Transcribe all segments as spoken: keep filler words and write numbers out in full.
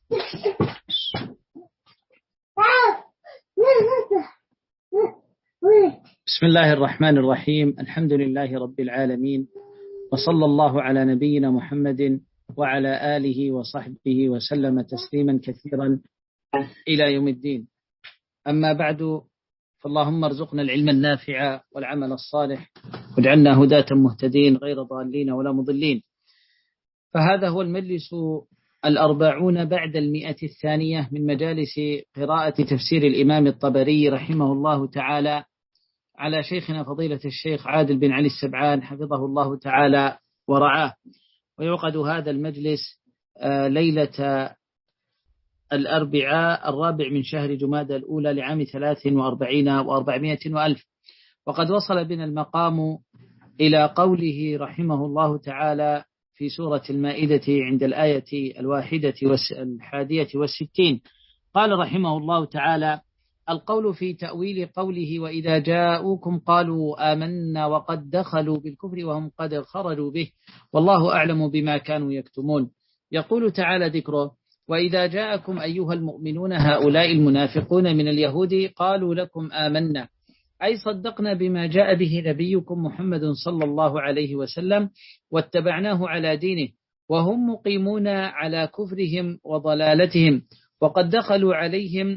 بسم الله الرحمن الرحيم. الحمد لله رب العالمين، وصلى الله على نبينا محمد وعلى آله وصحبه وسلم تسليما كثيرا إلى يوم الدين. أما بعد، فاللهم ارزقنا العلم النافع والعمل الصالح، واجعلنا هداة مهتدين غير ضالين ولا مضلين. فهذا هو المجلس الأربعون بعد المئة الثانية من مجالس قراءة تفسير الإمام الطبري رحمه الله تعالى على شيخنا فضيلة الشيخ عادل بن علي السبعان حفظه الله تعالى ورعاه. ويعقد هذا المجلس ليلة الأربعاء الرابع من شهر جمادى الأولى لعام ثلاث وأربعين وأربعمائة وألف. وقد وصل بنا المقام إلى قوله رحمه الله تعالى في سورة المائدة عند الآية الواحدة والحادية والستين. قال رحمه الله تعالى: القول في تأويل قوله وإذا جاءوكم قالوا آمنا وقد دخلوا بالكفر وهم قد خرجوا به والله أعلم بما كانوا يكتمون. يقول تعالى ذكره: وإذا جاءكم أيها المؤمنون هؤلاء المنافقون من اليهود قالوا لكم آمنا، أي صدقنا بما جاء به نبيكم محمد صلى الله عليه وسلم واتبعناه على دينه، وهم مقيمون على كفرهم وضلالتهم، وقد دخلوا عليهم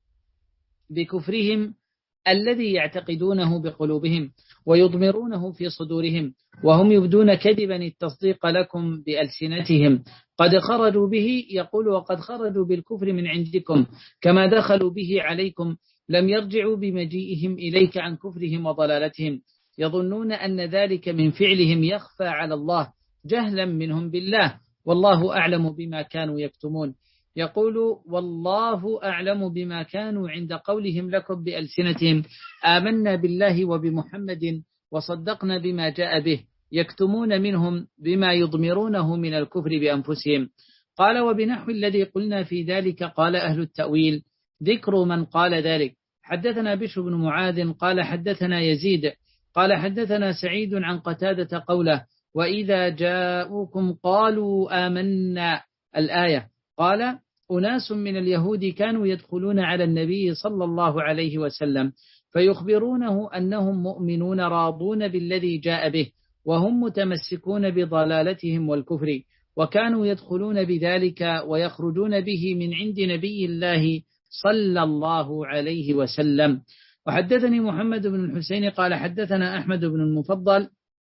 بكفرهم الذي يعتقدونه بقلوبهم ويضمرونه في صدورهم، وهم يبدون كذبا التصديق لكم بألسنتهم، قد خرجوا به. يقول: وقد خرجوا بالكفر من عندكم كما دخلوا به عليكم، لم يرجعوا بمجيئهم إليك عن كفرهم وضلالتهم، يظنون أن ذلك من فعلهم يخفى على الله جهلا منهم بالله، والله أعلم بما كانوا يكتمون. يقول: والله أعلم بما كانوا عند قولهم لكم بألسنتهم آمنا بالله وبمحمد وصدقنا بما جاء به، يكتمون منهم بما يضمرونه من الكفر بأنفسهم. قال: وبنحو الذي قلنا في ذلك قال أهل التأويل ذكر من قال ذلك. حدثنا بشر بن معاذ قال حدثنا يزيد قال حدثنا سعيد عن قتادة قوله: وإذا جاءوكم قالوا آمنا، الآية. قال: أناس من اليهود كانوا يدخلون على النبي صلى الله عليه وسلم فيخبرونه أنهم مؤمنون راضون بالذي جاء به، وهم متمسكون بضلالتهم والكفر، وكانوا يدخلون بذلك ويخرجون به من عند نبي الله صلى الله عليه وسلم. وحدثني محمد بن الحسين قال حدثنا أحمد بن المفضل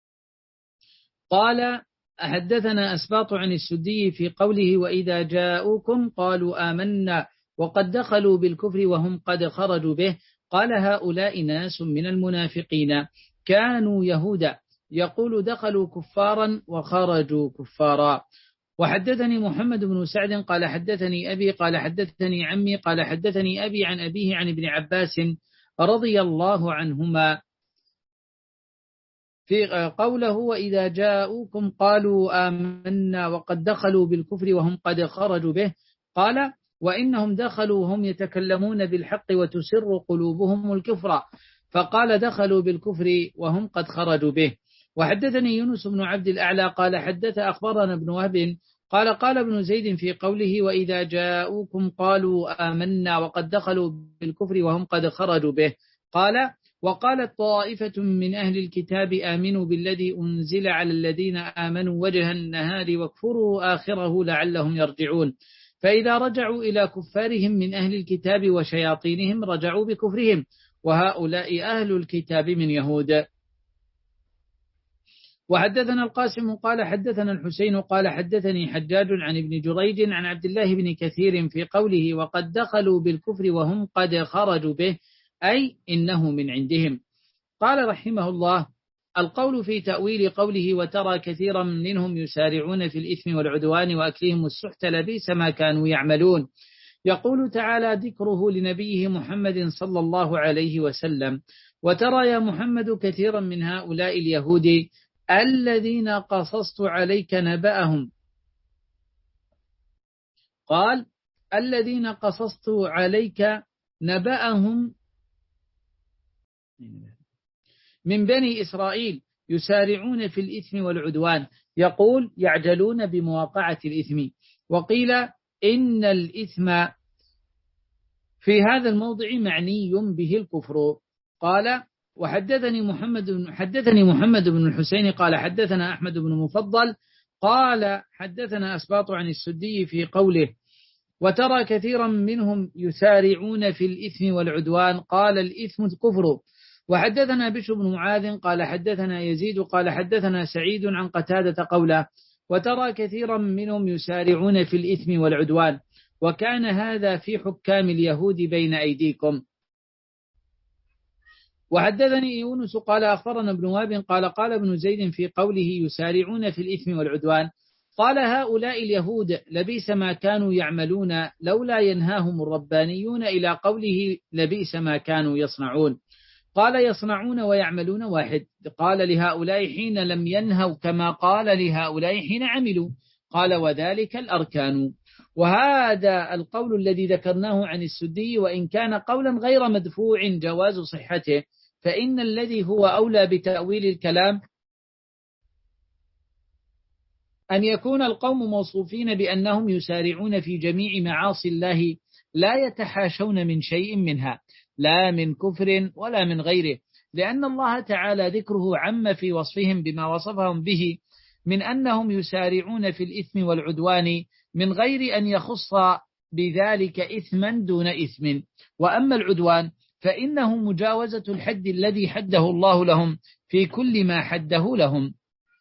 قال حدثنا أسباط عن السدي في قوله: وإذا جاءوكم قالوا آمنا وقد دخلوا بالكفر وهم قد خرجوا به. قال: هؤلاء ناس من المنافقين كانوا يهودا، يقول: دخلوا كفارا وخرجوا كفارا. وحدثني محمد بن سعد قال حدثني أبي قال حدثني عمي قال حدثني أبي عن أبيه عن ابن عباس رضي الله عنهما في قوله: وإذا جاءوكم قالوا آمنا وقد دخلوا بالكفر وهم قد خرجوا به. قال: وإنهم دخلوا هم يتكلمون بالحق وتسر قلوبهم الكفر، فقال: دخلوا بالكفر وهم قد خرجوا به. وحدثني يونس بن عبد الأعلى قال حدث أخبرنا ابن وهب قال قال ابن زيد في قوله: وإذا جاءوكم قالوا آمنا وقد دخلوا بالكفر وهم قد خرجوا به. قال: وقالت طائفة من أهل الكتاب آمنوا بالذي أنزل على الذين آمنوا وجه النهار واكفروا آخره لعلهم يرجعون، فإذا رجعوا إلى كفارهم من أهل الكتاب وشياطينهم رجعوا بكفرهم، وهؤلاء أهل الكتاب من يهود. وحدثنا القاسم قال حدثنا الحسين قال حدثني حجاج عن ابن جريج عن عبد الله بن كثير في قوله: وقد دخلوا بالكفر وهم قد خرجوا به، أي إنه من عندهم. قال رحمه الله: القول في تأويل قوله: وترى كثيرا منهم يسارعون في الإثم والعدوان وأكلهم السحت لبئس ما كانوا يعملون. يقول تعالى ذكره لنبيه محمد صلى الله عليه وسلم: وترى يا محمد كثيرا من هؤلاء اليهود الذين قصصت عليك نبأهم. قال: الذين قصصت عليك نبأهم من بني إسرائيل يسارعون في الإثم والعدوان، يقول: يعجلون بمواقعة الإثم. وقيل: إن الإثم في هذا الموضع معني به الكفر. قال وحدثني محمد بن حدثني محمد بن الحسين قال حدثنا أحمد بن مفضل قال حدثنا أسباط عن السدي في قوله وترى كثيرا منهم يسارعون في الإثم والعدوان قال الإثم الكفر. وحدثنا بشر بن معاذ قال حدثنا يزيد قال حدثنا سعيد عن قتادة قوله وترى كثيرا منهم يسارعون في الإثم والعدوان وكان هذا في حكام اليهود بين أيديكم. وحدثني يونس قال أخبرنا ابن وهب قال قال ابن زيد في قوله يسارعون في الإثم والعدوان قال هؤلاء اليهود لبئس ما كانوا يعملون لولا ينهاهم الربانيون إلى قوله لبئس ما كانوا يصنعون. قال يصنعون ويعملون واحد. قال لهؤلاء حين لم ينهوا كما قال لهؤلاء حين عملوا. قال وذلك الأركان. وهذا القول الذي ذكرناه عن السدي وإن كان قولا غير مدفوع جواز صحته فإن الذي هو أولى بتأويل الكلام أن يكون القوم موصوفين بأنهم يسارعون في جميع معاصي الله لا يتحاشون من شيء منها لا من كفر ولا من غيره لأن الله تعالى ذكره عم في وصفهم بما وصفهم به من أنهم يسارعون في الإثم والعدوان من غير أن يخص بذلك إثما دون إثم. وأما العدوان فإنه مجاوزة الحد الذي حده الله لهم في كل ما حده لهم.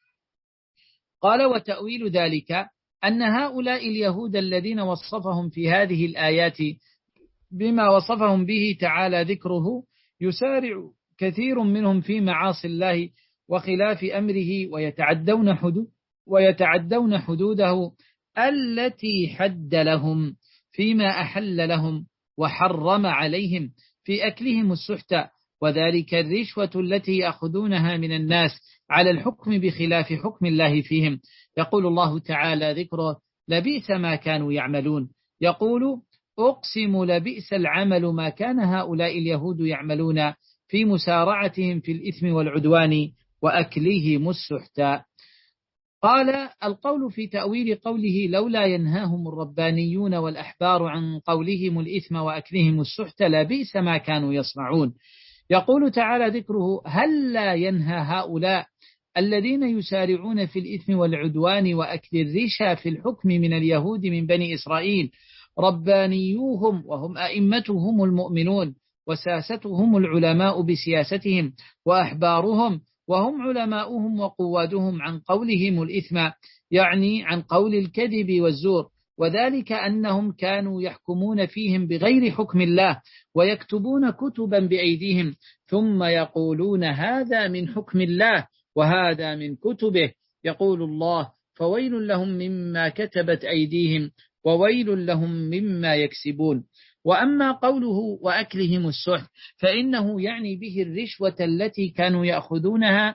قال وتأويل ذلك أن هؤلاء اليهود الذين وصفهم في هذه الآيات بما وصفهم به تعالى ذكره يسارع كثير منهم في معاصي الله وخلاف أمره ويتعدون حدود ويتعدون حدوده التي حد لهم فيما أحل لهم وحرم عليهم في أكلهم السحت وذلك الرشوة التي يأخذونها من الناس على الحكم بخلاف حكم الله فيهم. يقول الله تعالى ذكره لبئس ما كانوا يعملون يقول أقسم لبئس العمل ما كان هؤلاء اليهود يعملون في مسارعتهم في الإثم والعدوان وأكلهم السحت. قال القول في تأويل قوله لولا ينهاهم الربانيون والأحبار عن قولهم الإثم وأكلهم السحت لبئس ما كانوا يصنعون. يقول تعالى ذكره هل لا ينهى هؤلاء الذين يسارعون في الإثم والعدوان وأكل الرشا في الحكم من اليهود من بني إسرائيل ربانيوهم وهم أئمتهم المؤمنون وساستهم العلماء بسياستهم وأحبارهم وهم علماؤهم وقوادهم عن قولهم الإثم يعني عن قول الكذب والزور وذلك أنهم كانوا يحكمون فيهم بغير حكم الله ويكتبون كتبا بأيديهم ثم يقولون هذا من حكم الله وهذا من كتبه. يقول الله فويل لهم مما كتبت أيديهم وويل لهم مما يكسبون. وأما قوله وأكلهم السحت فإنه يعني به الرشوة التي كانوا يأخذونها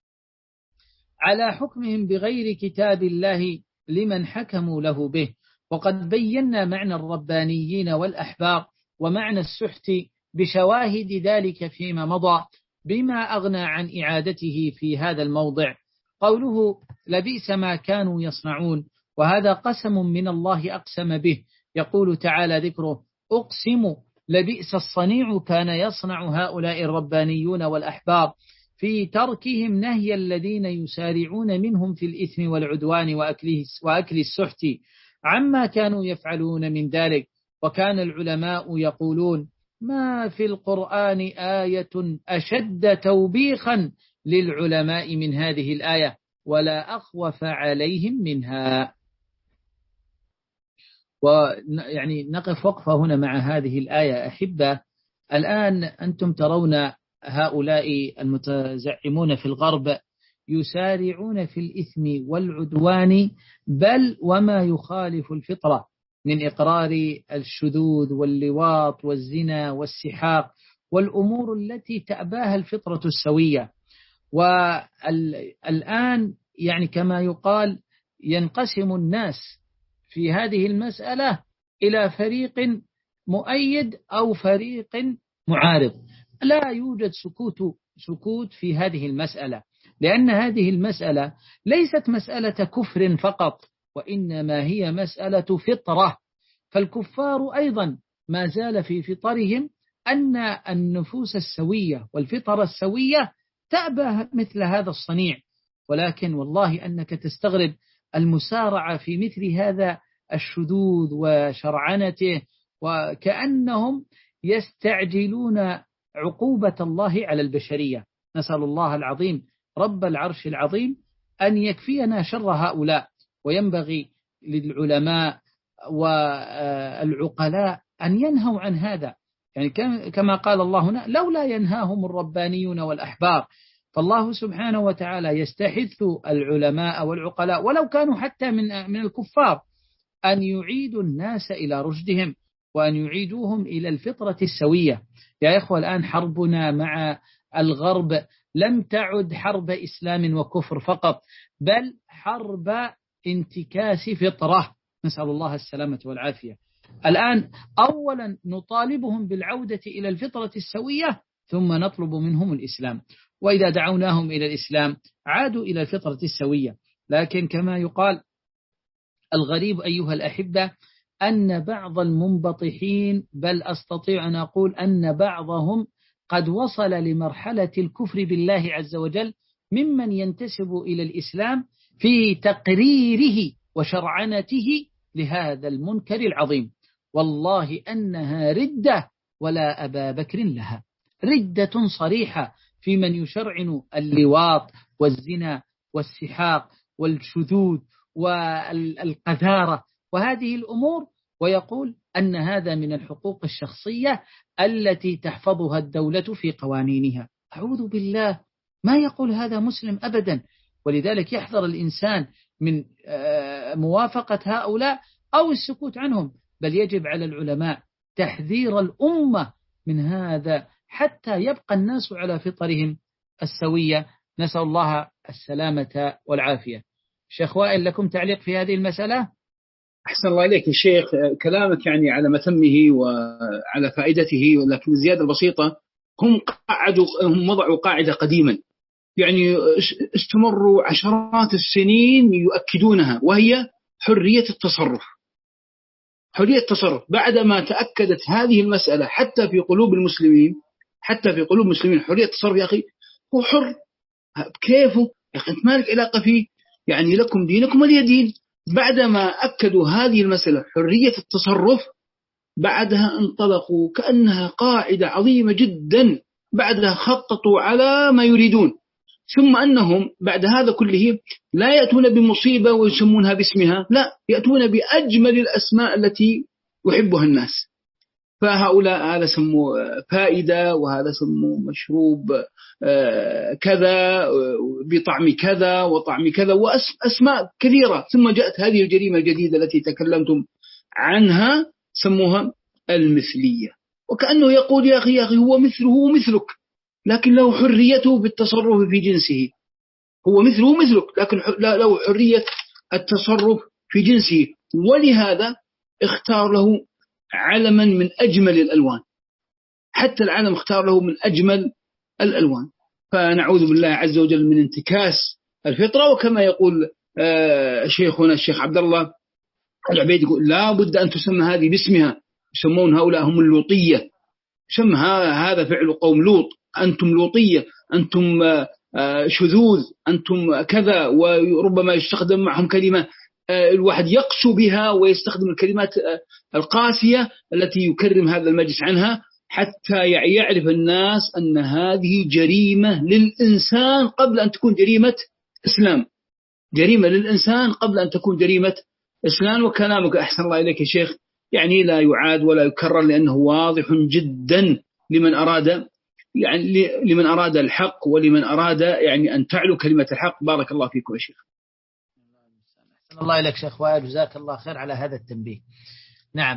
على حكمهم بغير كتاب الله لمن حكموا له به. وقد بينا معنى الربانيين والأحبار ومعنى السحت بشواهد ذلك فيما مضى بما أغنى عن إعادته في هذا الموضع. قوله لبئس ما كانوا يصنعون وهذا قسم من الله أقسم به. يقول تعالى ذكره أقسم لبئس الصنيع كان يصنع هؤلاء الربانيون والأحبار في تركهم نهي الذين يسارعون منهم في الإثم والعدوان وأكل السحت عما كانوا يفعلون من ذلك. وكان العلماء يقولون ما في القرآن آية أشد توبيخا للعلماء من هذه الآية ولا أخوف عليهم منها. ويعني نقف وقفة هنا مع هذه الآية أحبة. الآن أنتم ترون هؤلاء المتزعمون في الغرب يسارعون في الإثم والعدوان بل وما يخالف الفطرة من إقرار الشذوذ واللواط والزنا والسحاق والأمور التي تأباها الفطرة السوية. والآن يعني كما يقال ينقسم الناس في هذه المسألة إلى فريق مؤيد أو فريق معارض. لا يوجد سكوت سكوت في هذه المسألة لأن هذه المسألة ليست مسألة كفر فقط وإنما هي مسألة فطرة فالكفار أيضا ما زال في فطرهم أن النفوس السوية والفطر السوية تأبى مثل هذا الصنيع. ولكن والله أنك تستغرب المسارعة في مثل هذا الشذوذ وشرعنته، وكأنهم يستعجلون عقوبة الله على البشرية. نسأل الله العظيم رب العرش العظيم أن يكفينا شر هؤلاء. وينبغي للعلماء والعقلاء أن ينهوا عن هذا، يعني كما قال الله هنا: لولا ينهاهم الربانيون والأحبار. فالله سبحانه وتعالى يستحث العلماء والعقلاء ولو كانوا حتى من من الكفار أن يعيدوا الناس إلى رشدهم، وأن يعيدوهم إلى الفطرة السوية. يا إخوة، الآن حربنا مع الغرب لم تعد حرب إسلام وكفر فقط، بل حرب انتكاس فطرة، نسأل الله السلامة والعافية. الآن أولا نطالبهم بالعودة إلى الفطرة السوية، ثم نطلب منهم الإسلام، وإذا دعوناهم إلى الإسلام عادوا إلى الفطرة السوية. لكن كما يقال، الغريب أيها الأحبة أن بعض المنبطحين، بل أستطيع أن أقول أن بعضهم قد وصل لمرحلة الكفر بالله عز وجل ممن ينتسب إلى الإسلام في تقريره وشرعنته لهذا المنكر العظيم. والله أنها ردة ولا أبا بكر لها، ردة صريحة في من يشرعن اللواط والزنا والسحاق والشذوذ والقذارة وهذه الأمور، ويقول أن هذا من الحقوق الشخصية التي تحفظها الدولة في قوانينها. أعوذ بالله، ما يقول هذا مسلم أبدا. ولذلك يحذر الإنسان من موافقة هؤلاء أو السكوت عنهم، بل يجب على العلماء تحذير الأمة من هذا حتى يبقى الناس على فطرهم السوية. نسأل الله السلامة والعافية. شيخ وائل، لكم تعليق في هذه المسألة؟ أحسن الله إليك الشيخ، كلامك يعني على متمه وعلى فائدته، ولكن الزيادة البسيطة، هم قعدوا هم وضعوا قاعدة قديما، يعني استمروا عشرات السنين يؤكدونها، وهي حرية التصرف. حرية التصرف بعدما تأكدت هذه المسألة حتى في قلوب المسلمين، حتى في قلوب المسلمين حرية التصرف. يا أخي هو حر كيفه، يا أخي أنت مالك علاقة فيه، يعني لكم دينكم ولي دين. بعدما أكدوا هذه المسألة حرية التصرف، بعدها انطلقوا كأنها قاعدة عظيمة جدا، بعدها خططوا على ما يريدون، ثم أنهم بعد هذا كله لا يأتون بمصيبة ويسمونها باسمها، لا، يأتون بأجمل الأسماء التي يحبها الناس. فهؤلاء هذا سموا فائدة، وهذا سموا مشروب كذا بطعم كذا وطعم كذا، وأسماء كثيرة. ثم جاءت هذه الجريمة الجديدة التي تكلمتم عنها، سموها المثلية، وكأنه يقول يا أخي يا أخي هو مثله ومثلك، لكن له حريته بالتصرف في جنسه. هو مثله مثلك، لكن له حرية التصرف في جنسه. ولهذا اختار له علما من أجمل الألوان، حتى العالم اختار له من أجمل الألوان. فنعوذ بالله عز وجل من انتكاس الفطرة. وكما يقول شيخنا الشيخ عبد الله العبيد، يقول لا بد أن تسمى هذه باسمها. يسمون هؤلاء هم اللوطية، سمى هذا فعل قوم لوط، أنتم لوطية، أنتم شذوذ، أنتم كذا. وربما يستخدم معهم كلمة الواحد يقسو بها، ويستخدم الكلمات القاسية التي يكرم هذا المجلس عنها، حتى يعرف الناس أن هذه جريمة للإنسان قبل أن تكون جريمة إسلام، جريمة للإنسان قبل أن تكون جريمة إسلام. وكلامك أحسن الله إليك يا شيخ يعني لا يعاد ولا يكرر، لأنه واضح جدا لمن أراد يعني لمن أراد الحق، ولمن أراد يعني أن تعلو كلمة الحق. بارك الله فيكم يا شيخ. الله إليك شيخ وائل، جزاك الله خير على هذا التنبيه. نعم،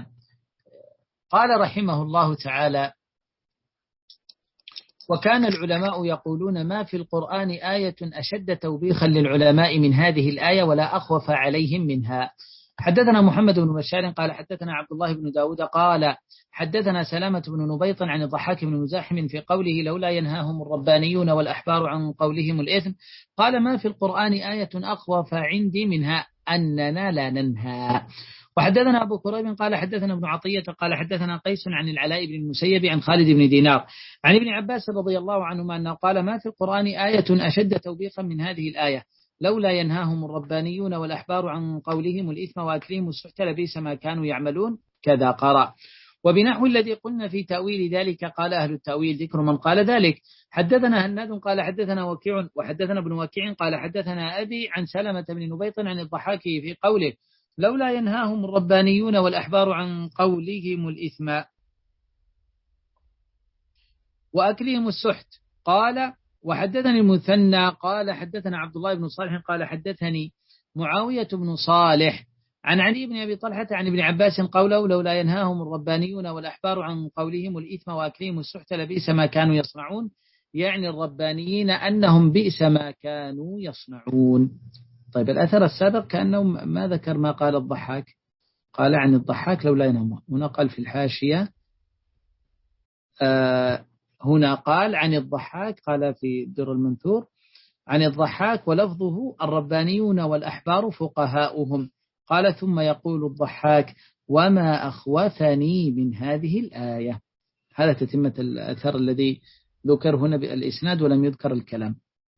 قال رحمه الله تعالى: وكان العلماء يقولون ما في القرآن آية أشد توبيخا للعلماء من هذه الآية ولا أخوف عليهم منها. حدثنا محمد بن بشار قال حدثنا عبد الله بن داود قال حدثنا سلامة بن نبيط عن الضحاك بن مزاحم في قوله لولا ينهاهم الربانيون والأحبار عن قولهم الإثم، قال ما في القرآن آية أخوف عندي منها أننا لا ننهى. وحدثنا أبو كريب قال حدثنا ابن عطية قال حدثنا قيس عن العلاء بن المسيب عن خالد بن دينار عن ابن عباس رضي الله عنهما أنه قال ما في القرآن آية أشد توبيخا من هذه الآية لولا ينهاهم الربانيون والأحبار عن قولهم الإثم وأكلهم السحت لبئس ما كانوا يعملون كذا قرأ. وبنحو الذي قلنا في تأويل ذلك قال أهل التأويل ذكر من قال ذلك. حدثنا هناد قال حدثنا وكيع وحدثنا ابن وكيع قال حدثنا أبي عن سلمة بن نبيط عن الضحاك في قوله لولا ينهاهم الربانيون والأحبار عن قولهم الإثم وأكلهم السحت قال. وحدثني المثنى قال حدثنا عبد الله بن صالح قال حدثني معاوية بن صالح عن علي بن أبي طلحة عن ابن عباس قوله لولا ينهاهم الربانيون والأحبار عن قولهم الإثم وأكلهم السحت لبئس ما كانوا يصنعون، يعني الربانيين أنهم بئس ما كانوا يصنعون. طيب الأثر السابق كأنه ما ذكر ما قال الضحاك، قال عن الضحاك لولا ينهاهم، هنا قال في الحاشية آه هنا قال عن الضحاك قال في در المنثور عن الضحاك ولفظه الربانيون والأحبار فقهاؤهم. قال ثم يقول الضحاك وما أخوفني من هذه الآية. هذا تتمة الأثر الذي ذكر هنا بالإسناد ولم يذكر الكلام.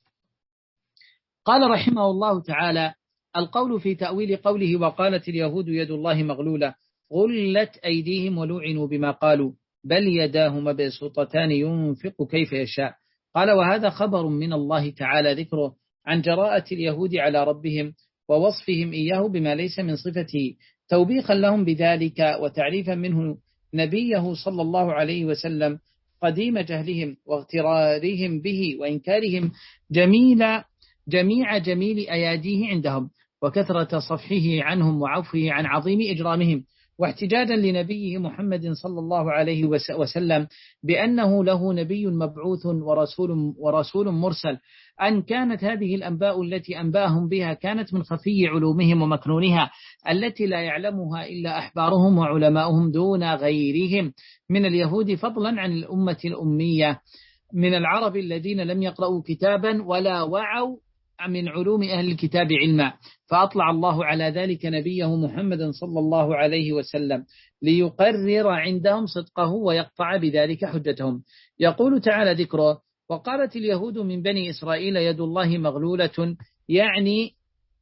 قال رحمه الله تعالى القول في تأويل قوله وقالت اليهود يد الله مغلولة غلت أيديهم ولعنوا بما قالوا بل يداه مبسوطتان ينفق كيف يشاء. قال وهذا خبر من الله تعالى ذكره عن جراءة اليهود على ربهم ووصفهم إياه بما ليس من صفته توبيخا لهم بذلك وتعريفا منه نبيه صلى الله عليه وسلم قديم جهلهم واغترارهم به وإنكارهم جميل جميع جميل أياديه عندهم وكثرة صفحه عنهم وعفوه عن عظيم إجرامهم، واحتجاجا لنبيه محمد صلى الله عليه وسلم بأنه له نبي مبعوث ورسول, ورسول مرسل، أن كانت هذه الأنباء التي أنباهم بها كانت من خفي علومهم ومكنونها التي لا يعلمها إلا أحبارهم وعلماؤهم دون غيرهم من اليهود، فضلا عن الأمة الأمية من العرب الذين لم يقرأوا كتابا ولا وعوا من علوم أهل الكتاب علما، فأطلع الله على ذلك نبيه محمد صلى الله عليه وسلم ليقرر عندهم صدقه ويقطع بذلك حجتهم. يقول تعالى ذكره وقالت اليهود من بني إسرائيل يد الله مغلولة، يعني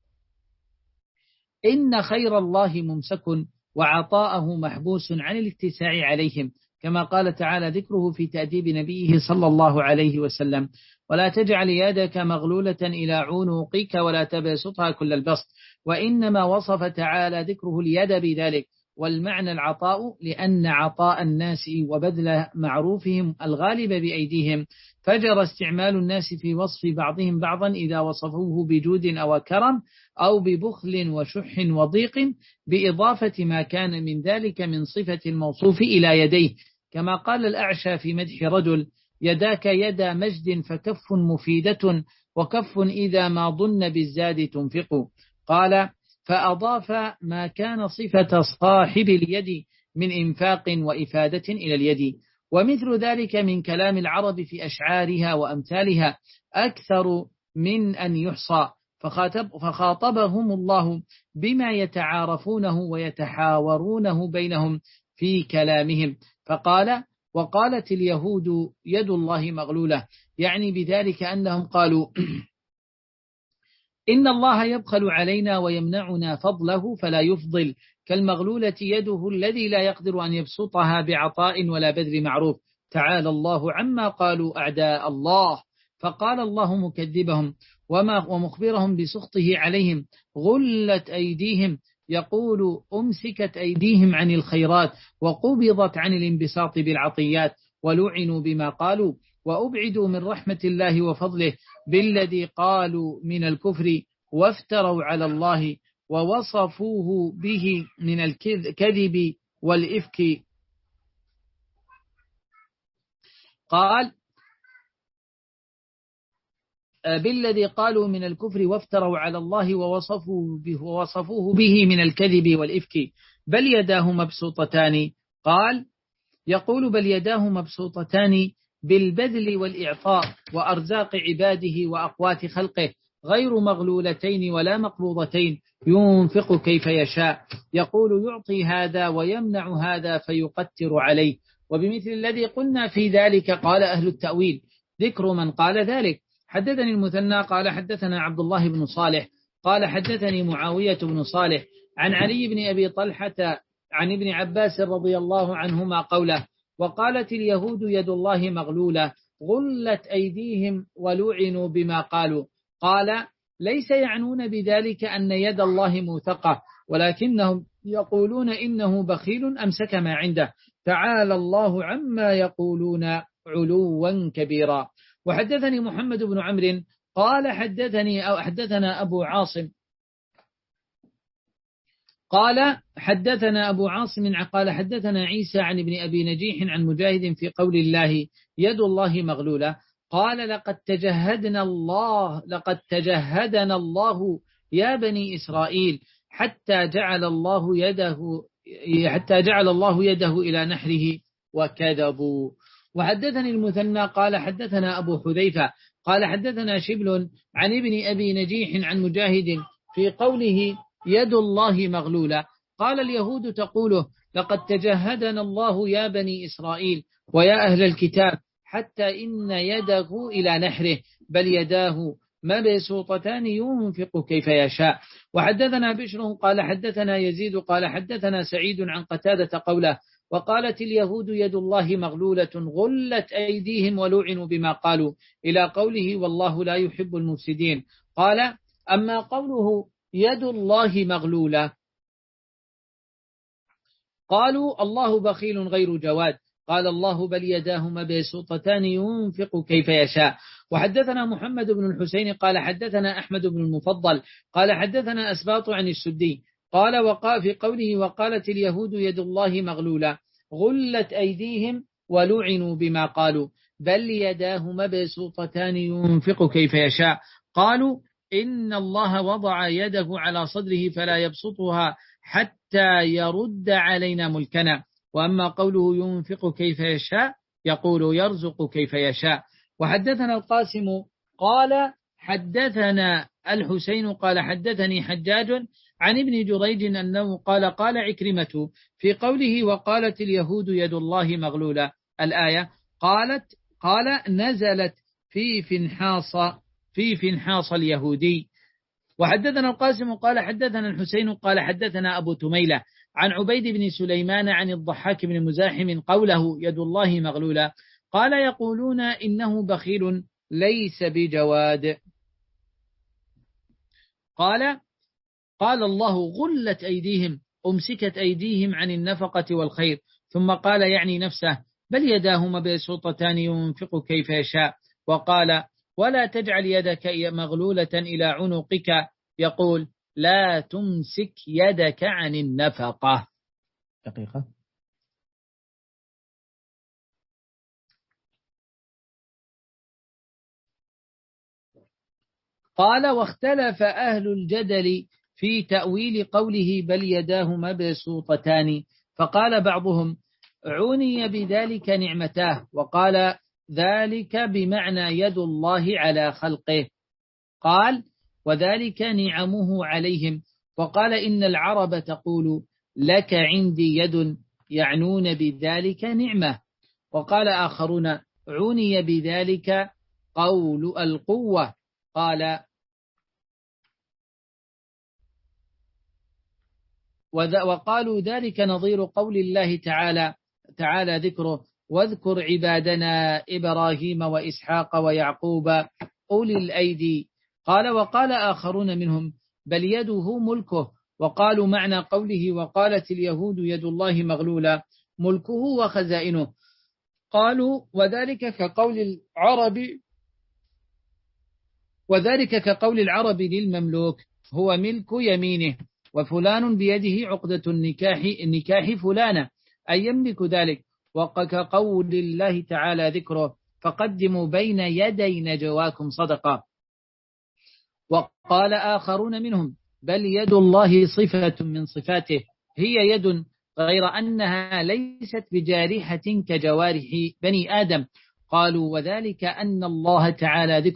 إن خير الله ممسك وعطاءه محبوس عن الاتساع عليهم، كما قال تعالى ذكره في تأديب نبيه صلى الله عليه وسلم ولا تجعل يدك مغلولة إلى عنقك ولا تبسطها كل البسط. وإنما وصف تعالى ذكره اليد بذلك والمعنى العطاء لأن عطاء الناس وبذل معروفهم الغالب بأيديهم، فجر استعمال الناس في وصف بعضهم بعضا إذا وصفوه بجود أو كرم أو ببخل وشح وضيق بإضافة ما كان من ذلك من صفة الموصوف إلى يديه، كما قال الأعشى في مدح رجل يداك يدا مجد فكف مفيدة وكف إذا ما ظن بالزاد تنفق. قال فأضاف ما كان صفة صاحب اليد من إنفاق وإفادة إلى اليد. ومثل ذلك من كلام العرب في أشعارها وأمثالها أكثر من أن يحصى، فخاطب فخاطبهم الله بما يتعارفونه ويتحاورونه بينهم في كلامهم، فقال وقالت اليهود يد الله مغلولة، يعني بذلك أنهم قالوا إن الله يبخل علينا ويمنعنا فضله فلا يفضل، كالمغلولة يده الذي لا يقدر أن يبسطها بعطاء ولا بذل معروف. تعالى الله عما قالوا أعداء الله. فقال الله مكذبهم وما ومخبرهم بسخطه عليهم غلت أيديهم، يقول أمسكت أيديهم عن الخيرات وقبضت عن الانبساط بالعطيات، ولعنوا بما قالوا وأبعدوا من رحمة الله وفضله بالذي قالوا من الكفر وافتروا على الله ووصفوه به من الكذب والإفك. قال بالذي قالوا من الكفر وافتروا على الله ووصفوه به, ووصفوه به من الكذب والإفك. بل يداه مبسوطتان، قال يقول بل يداه مبسوطتان بالبذل والإعطاء وأرزاق عباده وأقوات خلقه غير مغلولتين ولا مقبوضتين ينفق كيف يشاء، يقول يعطي هذا ويمنع هذا فيقتر عليه. وبمثل الذي قلنا في ذلك قال أهل التأويل. ذكر من قال ذلك: حدثني المثنى قال حدثنا عبد الله بن صالح قال حدثني معاوية بن صالح عن علي بن أبي طلحة عن ابن عباس رضي الله عنهما قوله: وقالت اليهود يد الله مغلولة غلت أيديهم ولعنوا بما قالوا. قال: ليس يعنون بذلك أن يد الله موثقة، ولكنهم يقولون إنه بخيل أمسك ما عنده، تعالى الله عما يقولون علوا كبيرا. وحدثني محمد بن عمرو قال حدثني أو حدثنا أبو عاصم قال حدثنا أبو عاصم قال حدثنا عيسى عن ابن أبي نجيح عن مجاهد في قول الله يد الله مغلولة قال: لقد تجهدنا الله لقد تجهدنا الله يا بني إسرائيل حتى جعل الله يده حتى جعل الله يده إلى نحره وكذبوا. وحدثني المثنى قال حدثنا أبو حذيفة قال حدثنا شبل عن ابن أبي نجيح عن مجاهد في قوله يد الله مغلولة قال: اليهود تقوله لقد تجهدنا الله يا بني إسرائيل ويا أهل الكتاب حتى إن يده إلى نحره بل يداه مبسوطتان ينفق كيف يشاء. وحدثنا بشر قال حدثنا يزيد قال حدثنا سعيد عن قتادة قوله: وقالت اليهود يد الله مغلولة غلت أيديهم ولعنوا بما قالوا إلى قوله والله لا يحب المفسدين. قال: أما قوله يد الله مغلولة قالوا الله بخيل غير جواد، قال الله: بل يداه مبسوطتان ينفق كيف يشاء. وحدثنا محمد بن الحسين قال حدثنا أحمد بن المفضل قال حدثنا أسباط عن السدي قال: وقال في قوله وقالت اليهود يد الله مغلولة غلت أيديهم ولعنوا بما قالوا بل يداه مبسوطتان ينفق كيف يشاء. قالوا: إن الله وضع يده على صدره فلا يبسطها حتى يرد علينا ملكنا. وأما قوله ينفق كيف يشاء يقول يرزق كيف يشاء. وحدثنا القاسم قال حدثنا الحسين قال حدثني حجاج عن ابن جريج أنه قال قال عكرمة في قوله وقالت اليهود يد الله مغلولة الآية قالت قال نزلت في فنحاص في فنحاص اليهودي. وحدثنا القاسم قال حدثنا الحسين قال حدثنا أبو تميلة عن عبيد بن سليمان عن الضحاك بن مزاحم قوله يد الله مغلولة قال: يقولون إنه بخيل ليس بجواد. قال قال الله: غلت أيديهم أمسكت أيديهم عن النفقة والخير. ثم قال يعني نفسه: بل يداه مبسوطتان ينفق كيف يشاء. وقال: ولا تجعل يدك مغلولة إلى عنقك، يقول: لا تمسك يدك عن النفقة. دقيقة. قال: واختلف أهل الجدل في تأويل قوله بل يداه مبسوطتان، فقال بعضهم: عني بذلك نعمتاه، وقال ذلك بمعنى يد الله على خلقه. قال: وذلك نعمه عليهم. وقال: إن العرب تقول لك عندي يد، يعنون بذلك نعمة. وقال آخرون: عني بذلك قول القوة. قال: وقالوا ذلك نظير قول الله تعالى تعالى ذكره: واذكر عبادنا إبراهيم وإسحاق ويعقوب أولي الأيدي. قال: وقال آخرون منهم: بل يده ملكه. وقالوا معنى قوله وقالت اليهود يد الله مغلولة ملكه وخزائنه. قالوا: وذلك كقول العرب وذلك كقول العرب للمملوك هو ملك يمينه، وفلان بيده عقدة النكاح النكاح فلانة، أي يملك ذلك. وكقول الله تعالى ذكره: فقدموا بين يدي نجواكم صدقة. وقال آخرون منهم: بل يد الله صفة من صفاته، هي يد غير أنها ليست بجارحة كجوارح بني آدم. قالوا: وذلك أن الله تعالى ذكره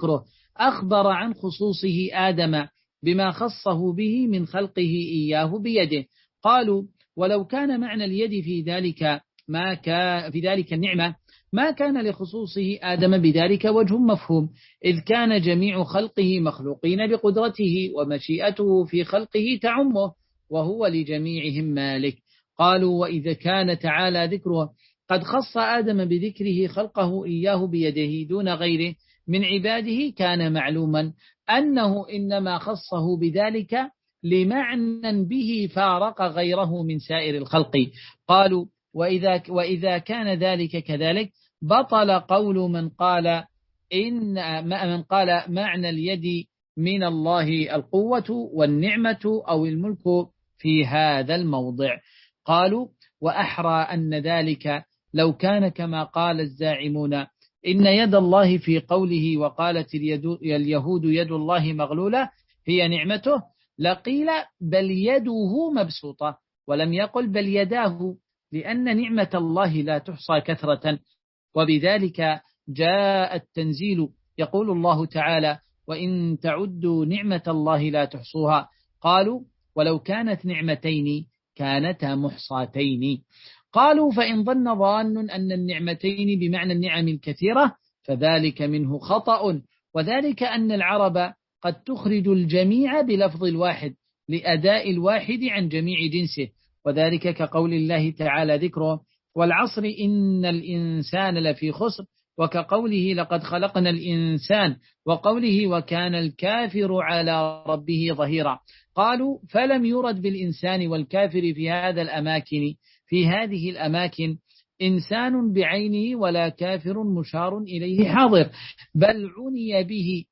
أخبر عن خصوصه آدم بما خصه به من خلقه إياه بيده. قالوا ولو كان معنى اليد في ذلك ما كان في ذلك النعمة ما كان لخصوصه آدم بذلك وجه مفهوم، إذ كان جميع خلقه مخلوقين بقدرته ومشيئته في خلقه تعمه وهو لجميعهم مالك. قالوا وإذا كان تعالى ذكره قد خص آدم بذكره خلقه إياه بيده دون غيره من عباده كان معلوما أنه إنما خصه بذلك لمعنى به فارق غيره من سائر الخلق. قالوا وإذا, وإذا كان ذلك كذلك بطل قول من قال إن من قال معنى اليد من الله القوة والنعمة أو الملك في هذا الموضع. قالوا وأحرى أن ذلك لو كان كما قال الزاعمون إن يد الله في قوله وقالت اليهود يد الله مغلولة هي نعمته لقيل بل يده مبسوطة ولم يقل بل يداه، لأن نعمة الله لا تحصى كثرة. وبذلك جاء التنزيل يقول الله تعالى وإن تعدوا نعمة الله لا تحصوها. قالوا ولو كانت نعمتين كانتا محصاتين. قالوا فإن ظن ظان أن النعمتين بمعنى النعم الكثيرة فذلك منه خطأ، وذلك أن العرب قد تخرج الجميع بلفظ الواحد لأداء الواحد عن جميع جنسه، وذلك كقول الله تعالى ذكره والعصر إن الإنسان لفي خسر، وكقوله لقد خلقنا الإنسان، وقوله وكان الكافر على ربه ظهيرا. قالوا فلم يرد بالإنسان والكافر في هذا الأماكن في هذه الأماكن إنسان بعينه ولا كافر مشار إليه حاضر، بل عني به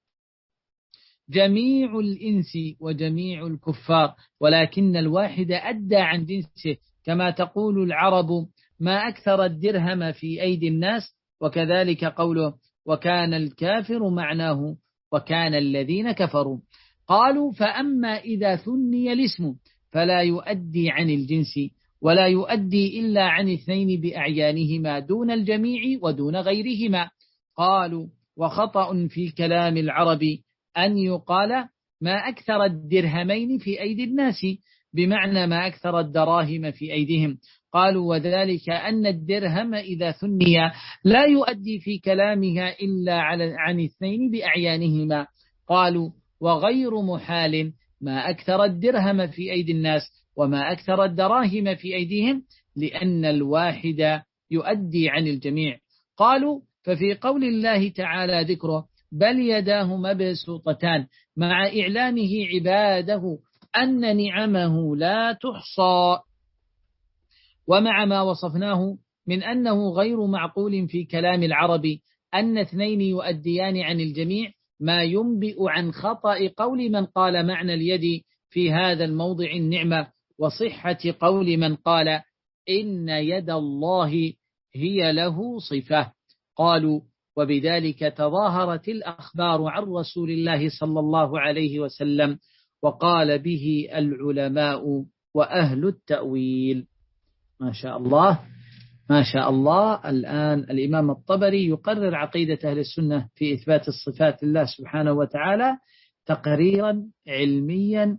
جميع الإنس وجميع الكفار، ولكن الواحد أدى عن جنسه، كما تقول العرب ما أكثر الدرهم في أيدي الناس، وكذلك قوله وكان الكافر معناه وكان الذين كفروا. قالوا فأما إذا ثني الاسم فلا يؤدي عن الجنس ولا يؤدي إلا عن اثنين بأعيانهما دون الجميع ودون غيرهما. قالوا وخطأ في كلام العرب أن يقال ما أكثر الدرهمين في أيدي الناس بمعنى ما أكثر الدراهم في أيديهم. قالوا وذلك أن الدرهم إذا ثني لا يؤدي في كلامها إلا عن اثنين بأعيانهما. قالوا وغير محال ما أكثر الدرهم في أيدي الناس وما أكثر الدراهم في أيديهم، لأن الواحد يؤدي عن الجميع. قالوا ففي قول الله تعالى ذكره بل يداه مبسوطتان مع إعلامه عباده أن نعمه لا تحصى، ومع ما وصفناه من أنه غير معقول في كلام العرب أن اثنين يؤديان عن الجميع، ما ينبئ عن خطأ قول من قال معنى اليد في هذا الموضع النعمة، وصحة قول من قال إن يد الله هي له صفة. قالوا وبذلك تظاهرت الأخبار عن رسول الله صلى الله عليه وسلم، وقال به العلماء وأهل التأويل. ما شاء الله ما شاء الله. الآن الإمام الطبري يقرر عقيدة أهل السنة في إثبات الصفات لله سبحانه وتعالى تقريرا علميا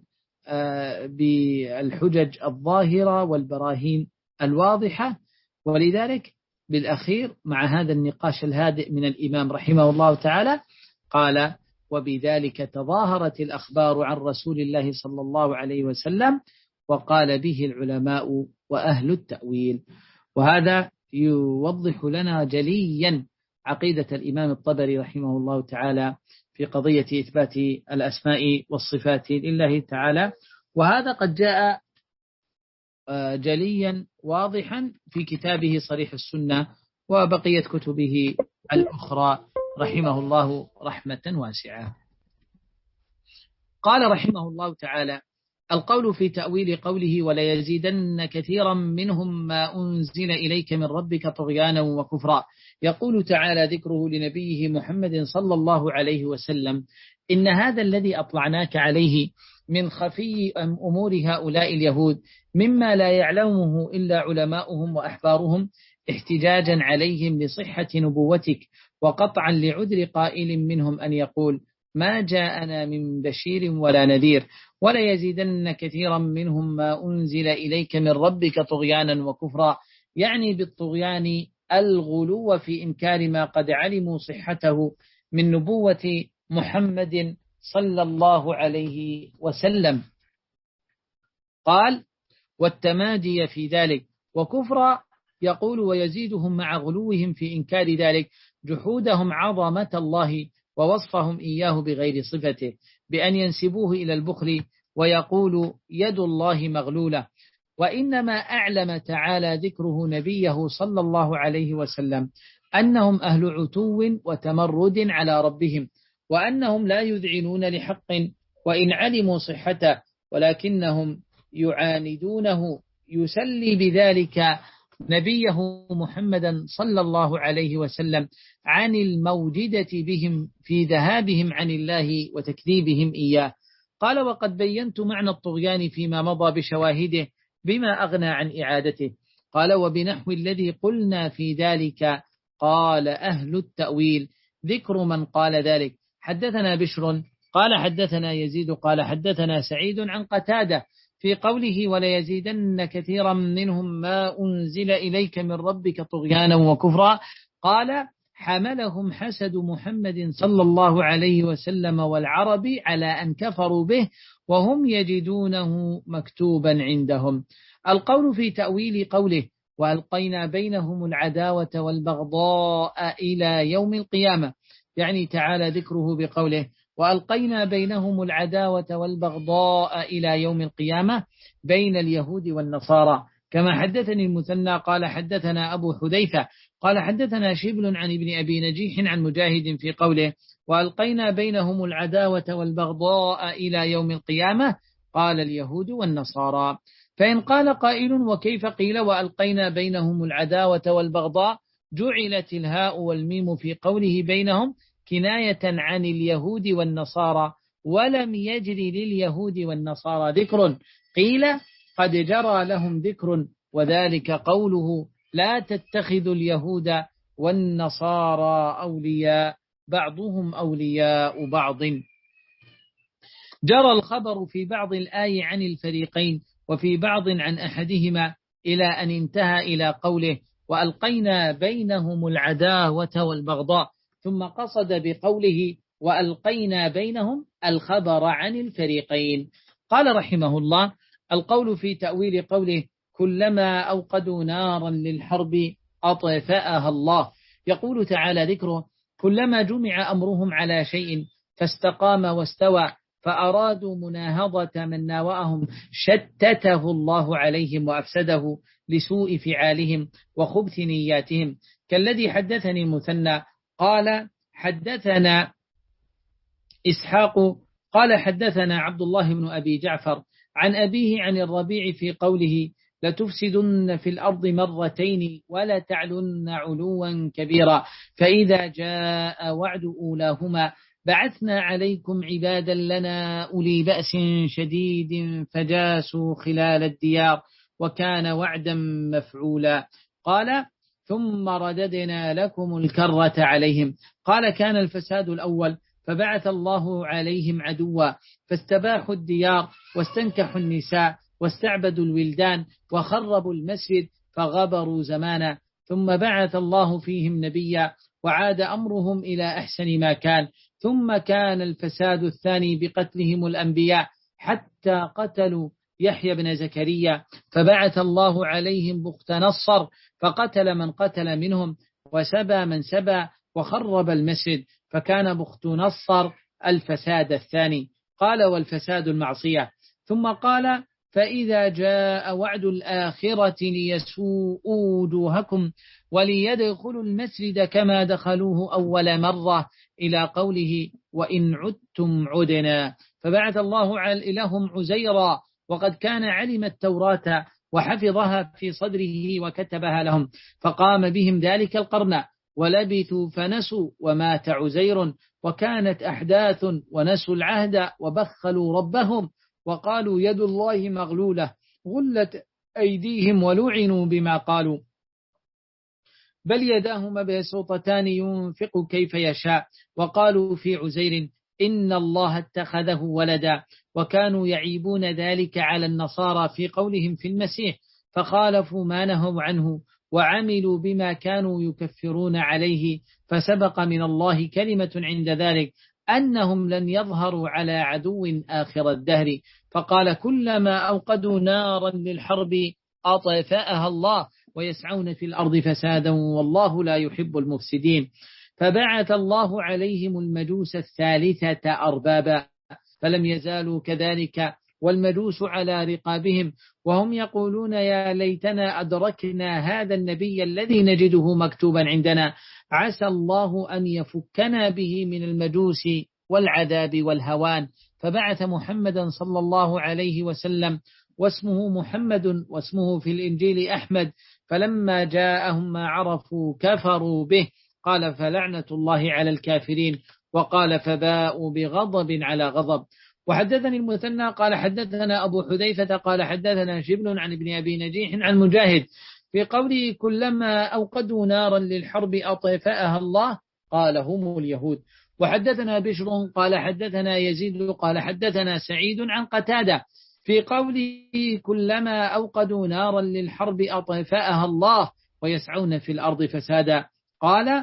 بالحجج الظاهرة والبراهين الواضحة. ولذلك بالأخير مع هذا النقاش الهادئ من الإمام رحمه الله تعالى قال وبذلك تظاهرت الأخبار عن رسول الله صلى الله عليه وسلم، وقال به العلماء وأهل التأويل. وهذا يوضح لنا جليا عقيدة الإمام الطبري رحمه الله تعالى في قضية إثبات الأسماء والصفات لله تعالى، وهذا قد جاء جليا واضحا في كتابه صريح السنة وبقية كتبه الأخرى رحمه الله رحمة واسعة. قال رحمه الله تعالى القول في تأويل قوله ولا يزيدن كثيرا منهم ما أنزل إليك من ربك طغيانا وكفرا. يقول تعالى ذكره لنبيه محمد صلى الله عليه وسلم إن هذا الذي أطلعناك عليه من خفي أمور هؤلاء اليهود مما لا يعلمه إلا علماؤهم وأحبارهم احتجاجا عليهم لصحة نبوتك، وقطعا لعذر قائل منهم أن يقول ما جاءنا من بشير ولا نذير ولا يزيدن كثيرا منهم ما أنزل إليك من ربك طغيانا وكفرا، يعني بالطغيان الغلو في إنكار ما قد علموا صحته من نبوة محمد صلى الله عليه وسلم. قال والتمادي في ذلك، وكفر يقول ويزيدهم مع غلوهم في إنكار ذلك جحودهم عظمة الله ووصفهم إياه بغير صفته بأن ينسبوه إلى البخل ويقول يد الله مغلولة. وإنما أعلم تعالى ذكره نبيه صلى الله عليه وسلم أنهم أهل عتو وتمرد على ربهم، وأنهم لا يذعنون لحق وإن علموا صحته، ولكنهم يعاندونه، يسلي بذلك نبيه محمدا صلى الله عليه وسلم عن الموجدة بهم في ذهابهم عن الله وتكذيبهم إياه. قال وقد بينت معنى الطغيان فيما مضى بشواهده بما أغنى عن إعادته. قال وبنحو الذي قلنا في ذلك قال أهل التأويل ذكر من قال ذلك. حدثنا بشر قال حدثنا يزيد قال حدثنا سعيد عن قتادة في قوله ولا يزيدن كثيرا منهم ما أنزل إليك من ربك طغيانا وكفرا، قال حملهم حسد محمد صلى الله عليه وسلم والعرب على أن كفروا به وهم يجدونه مكتوبا عندهم. القول في تأويل قوله وألقينا بينهم العداوة والبغضاء إلى يوم القيامة، يعني تعالى ذكره بقوله وألقينا بينهم العداوة والبغضاء إلى يوم القيامة بين اليهود والنصارى، كما حدثني المثنى قال حدثنا أبو حذيفة قال حدثنا شبل عن ابن أبي نجيح عن مجاهد في قوله وألقينا بينهم العداوة والبغضاء إلى يوم القيامة قال اليهود والنصارى. فإن قال قائل وكيف قيل وألقينا بينهم العداوة والبغضاء، جعلت الهاء والميم في قوله بينهم كناية عن اليهود والنصارى ولم يجري لليهود والنصارى ذكر، قيل قد جرى لهم ذكر وذلك قوله لا تتخذوا اليهود والنصارى أولياء بعضهم أولياء بعض. جرى الخبر في بعض الآي عن الفريقين وفي بعض عن أحدهما إلى أن انتهى إلى قوله وألقينا بينهم العداوة والبغضاء، ثم قصد بقوله وألقينا بينهم الخبر عن الفريقين. قال رحمه الله القول في تأويل قوله كلما أوقدوا نارا للحرب أطفأها الله، يقول تعالى ذكره كلما جمع أمرهم على شيء فاستقام واستوى فأرادوا مناهضة من ناوأهم شتته الله عليهم وأفسده لسوء فعالهم وخبث نياتهم، كالذي حدثني مثنى قال حدثنا إسحاق قال حدثنا عبد الله بن أبي جعفر عن أبيه عن الربيع في قوله لتفسدن في الأرض مرتين ولا تعلن علوا كبيرا، فإذا جاء وعد أولاهما بعثنا عليكم عبادا لنا أولي بأس شديد فجاسوا خلال الديار وكان وعدا مفعولا. قال ثم رددنا لكم الكرة عليهم. قال كان الفساد الأول فبعث الله عليهم عدوا فاستباحوا الديار واستنكحوا النساء واستعبدوا الولدان وخربوا المسجد فغبروا زمانا، ثم بعث الله فيهم نبيا وعاد أمرهم إلى أحسن ما كان، ثم كان الفساد الثاني بقتلهم الأنبياء حتى قتلوا يحيى بن زكريا فبعث الله عليهم بخت نصر فقتل من قتل منهم وسبى من سبى وخرب المسجد، فكان بخت نصر الفساد الثاني. قال والفساد المعصية. ثم قال فإذا جاء وعد الآخرة ليسوءوا وجوهكم وليدخلوا المسجد كما دخلوه أول مرة إلى قوله وإن عدتم عدنا، فبعث الله لهم عزيرا وقد كان علم التوراة وحفظها في صدره وكتبها لهم، فقام بهم ذلك القرن ولبثوا فنسوا ومات عزير وكانت أحداث ونسوا العهد وبخلوا ربهم وقالوا يد الله مغلولة غلت أيديهم ولعنوا بما قالوا بل يداه مبسوطتان ينفق كيف يشاء، وقالوا في عزير إن الله اتخذه ولدا، وكانوا يعيبون ذلك على النصارى في قولهم في المسيح، فخالفوا ما نهوا عنه وعملوا بما كانوا يكفرون عليه، فسبق من الله كلمة عند ذلك أنهم لن يظهروا على عدو آخر الدهر، فقال كلما أوقدوا نارا للحرب أطفأها الله ويسعون في الأرض فسادا والله لا يحب المفسدين. فبعث الله عليهم المجوس الثالثة أربابا، فلم يزالوا كذلك والمجوس على رقابهم، وهم يقولون يا ليتنا أدركنا هذا النبي الذي نجده مكتوبا عندنا، عسى الله أن يفكنا به من المجوس والعذاب والهوان. فبعث محمدا صلى الله عليه وسلم، واسمه محمد واسمه في الإنجيل أحمد، فلما جاءهم ما عرفوا كفروا به، قال فلعنة الله على الكافرين، وقال فباءوا بغضب على غضب. وحدثني المثنى قال حدثنا أبو حذيفة قال حدثنا شبل عن ابن أبي نجيح عن مجاهد في قوله كلما أوقدوا نارا للحرب أطفأها الله، قال هم اليهود. وحدثنا بشر قال حدثنا يزيد قال حدثنا سعيد عن قتادة في قوله كلما أوقدوا نارا للحرب أطفأها الله ويسعون في الأرض فسادا، قال